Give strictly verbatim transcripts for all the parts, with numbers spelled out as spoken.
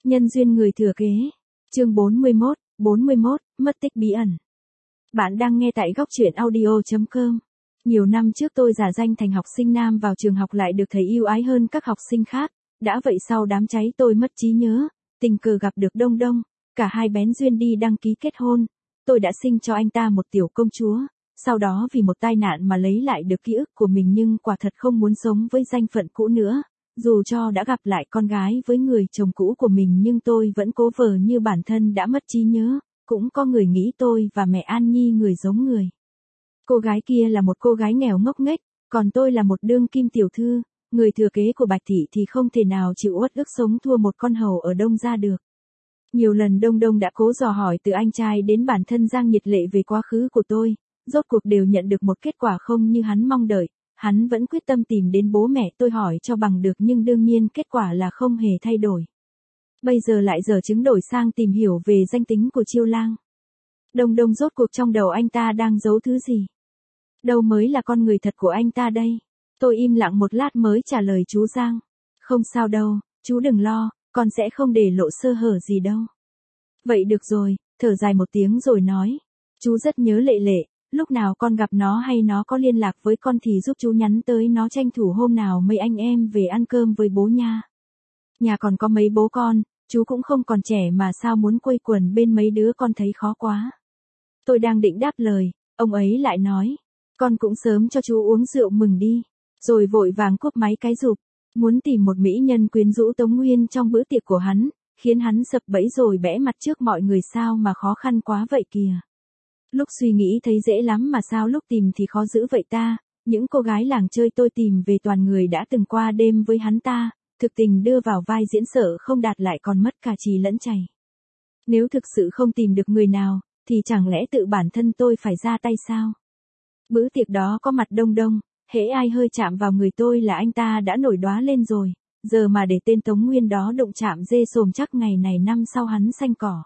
Nhân duyên người thừa kế. Chương bốn mươi mốt, bốn mươi mốt, mất tích bí ẩn. Bạn đang nghe tại góc truyện audio chấm com. Nhiều năm trước tôi giả danh thành học sinh nam vào trường học lại được thầy yêu ái hơn các học sinh khác, đã vậy sau đám cháy tôi mất trí nhớ, tình cờ gặp được Đông Đông, cả hai bén duyên đi đăng ký kết hôn, tôi đã sinh cho anh ta một tiểu công chúa, sau đó vì một tai nạn mà lấy lại được ký ức của mình nhưng quả thật không muốn sống với danh phận cũ nữa. Dù cho đã gặp lại con gái với người chồng cũ của mình nhưng tôi vẫn cố vờ như bản thân đã mất trí nhớ, cũng có người nghĩ tôi và mẹ An Nhi người giống người. Cô gái kia là một cô gái nghèo ngốc nghếch, còn tôi là một đương kim tiểu thư, người thừa kế của Bạch Thị thì không thể nào chịu uất ức sống thua một con hầu ở Đông gia được. Nhiều lần Đông Đông đã cố dò hỏi từ anh trai đến bản thân Giang Nhiệt Lệ về quá khứ của tôi, rốt cuộc đều nhận được một kết quả không như hắn mong đợi. Hắn vẫn quyết tâm tìm đến bố mẹ tôi hỏi cho bằng được nhưng đương nhiên kết quả là không hề thay đổi. Bây giờ lại dở chứng đổi sang tìm hiểu về danh tính của Chiêu Lang. Đông Đông rốt cuộc trong đầu anh ta đang giấu thứ gì? Đâu mới là con người thật của anh ta đây? Tôi im lặng một lát mới trả lời chú Giang. Không sao đâu, chú đừng lo, con sẽ không để lộ sơ hở gì đâu. Vậy được rồi, thở dài một tiếng rồi nói. Chú rất nhớ Lệ Lệ. Lúc nào con gặp nó hay nó có liên lạc với con thì giúp chú nhắn tới nó tranh thủ hôm nào mấy anh em về ăn cơm với bố nha. Nhà còn có mấy bố con, chú cũng không còn trẻ mà sao muốn quây quần bên mấy đứa con thấy khó quá. Tôi đang định đáp lời, ông ấy lại nói, con cũng sớm cho chú uống rượu mừng đi, rồi vội vàng cúp máy cái rụp, muốn tìm một mỹ nhân quyến rũ Tống Nguyên trong bữa tiệc của hắn, khiến hắn sập bẫy rồi bẽ mặt trước mọi người sao mà khó khăn quá vậy kìa. Lúc suy nghĩ thấy dễ lắm mà sao lúc tìm thì khó giữ vậy ta, những cô gái làng chơi tôi tìm về toàn người đã từng qua đêm với hắn ta, thực tình đưa vào vai diễn sợ không đạt lại còn mất cả trì lẫn chày. Nếu thực sự không tìm được người nào, thì chẳng lẽ tự bản thân tôi phải ra tay sao? Bữa tiệc đó có mặt Đông Đông, hễ ai hơi chạm vào người tôi là anh ta đã nổi đoá lên rồi, giờ mà để tên Tống Nguyên đó đụng chạm dê sồm chắc ngày này năm sau hắn xanh cỏ.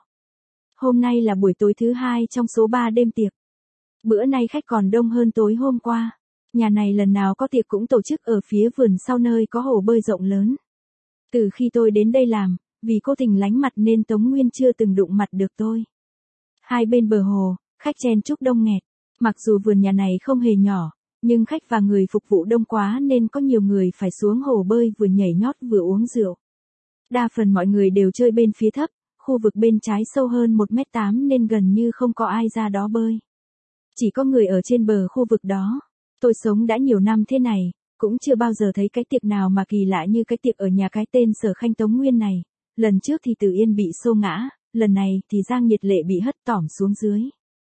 Hôm nay là buổi tối thứ hai trong số ba đêm tiệc. Bữa nay khách còn đông hơn tối hôm qua. Nhà này lần nào có tiệc cũng tổ chức ở phía vườn sau nơi có hồ bơi rộng lớn. Từ khi tôi đến đây làm, vì cố tình lánh mặt nên Tống Nguyên chưa từng đụng mặt được tôi. Hai bên bờ hồ, khách chen chúc đông nghẹt. Mặc dù vườn nhà này không hề nhỏ, nhưng khách và người phục vụ đông quá nên có nhiều người phải xuống hồ bơi vừa nhảy nhót vừa uống rượu. Đa phần mọi người đều chơi bên phía thấp. Khu vực bên trái sâu hơn một mét tám nên gần như không có ai ra đó bơi. Chỉ có người ở trên bờ khu vực đó. Tôi sống đã nhiều năm thế này, cũng chưa bao giờ thấy cái tiệc nào mà kỳ lạ như cái tiệc ở nhà cái tên Sở Khanh Tống Nguyên này. Lần trước thì Từ Yên bị xô ngã, lần này thì Giang Nhiệt Lệ bị hất tỏm xuống dưới.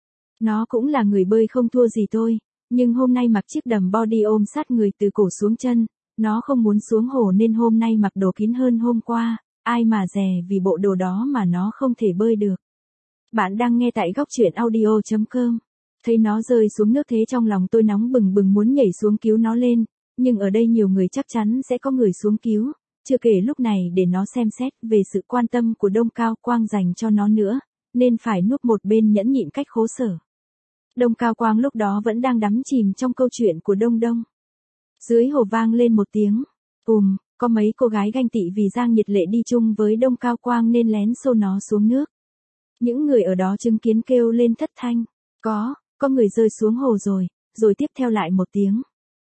Nó cũng là người bơi không thua gì tôi, nhưng hôm nay mặc chiếc đầm body ôm sát người từ cổ xuống chân, nó không muốn xuống hồ nên hôm nay mặc đồ kín hơn hôm qua. Ai mà dè vì bộ đồ đó mà nó không thể bơi được. Bạn đang nghe tại góc truyện audio chấm com. Thấy nó rơi xuống nước thế trong lòng tôi nóng bừng bừng muốn nhảy xuống cứu nó lên, nhưng ở đây nhiều người chắc chắn sẽ có người xuống cứu, chưa kể lúc này để nó xem xét về sự quan tâm của Đông Cao Quang dành cho nó nữa, nên phải núp một bên nhẫn nhịn cách khổ sở. Đông Cao Quang lúc đó vẫn đang đắm chìm trong câu chuyện của Đông Đông. Dưới hồ vang lên một tiếng, ùm. Có mấy cô gái ganh tị vì Giang Nhiệt Lệ đi chung với Đông Cao Quang nên lén xô nó xuống nước. Những người ở đó chứng kiến kêu lên thất thanh. Có, có người rơi xuống hồ rồi, rồi tiếp theo lại một tiếng.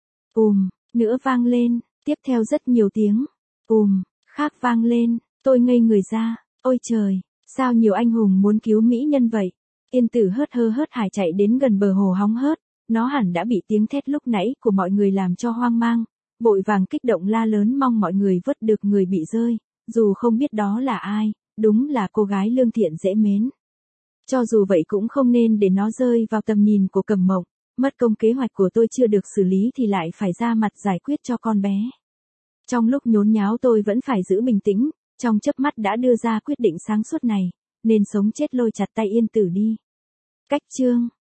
Ùm, nữa vang lên, tiếp theo rất nhiều tiếng. Ùm, khác vang lên, tôi ngây người ra, ôi trời, sao nhiều anh hùng muốn cứu mỹ nhân vậy. Yên Tử hớt hơ hớt hải chạy đến gần bờ hồ hóng hớt, nó hẳn đã bị tiếng thét lúc nãy của mọi người làm cho hoang mang. Vội vàng kích động la lớn mong mọi người vớt được người bị rơi, dù không biết đó là ai, đúng là cô gái lương thiện dễ mến. Cho dù vậy cũng không nên để nó rơi vào tầm nhìn của Cẩm Mộng, mất công kế hoạch của tôi chưa được xử lý thì lại phải ra mặt giải quyết cho con bé. Trong lúc nhốn nháo tôi vẫn phải giữ bình tĩnh, trong chớp mắt đã đưa ra quyết định sáng suốt này, nên sống chết lôi chặt tay Yên Tử đi. Cách chương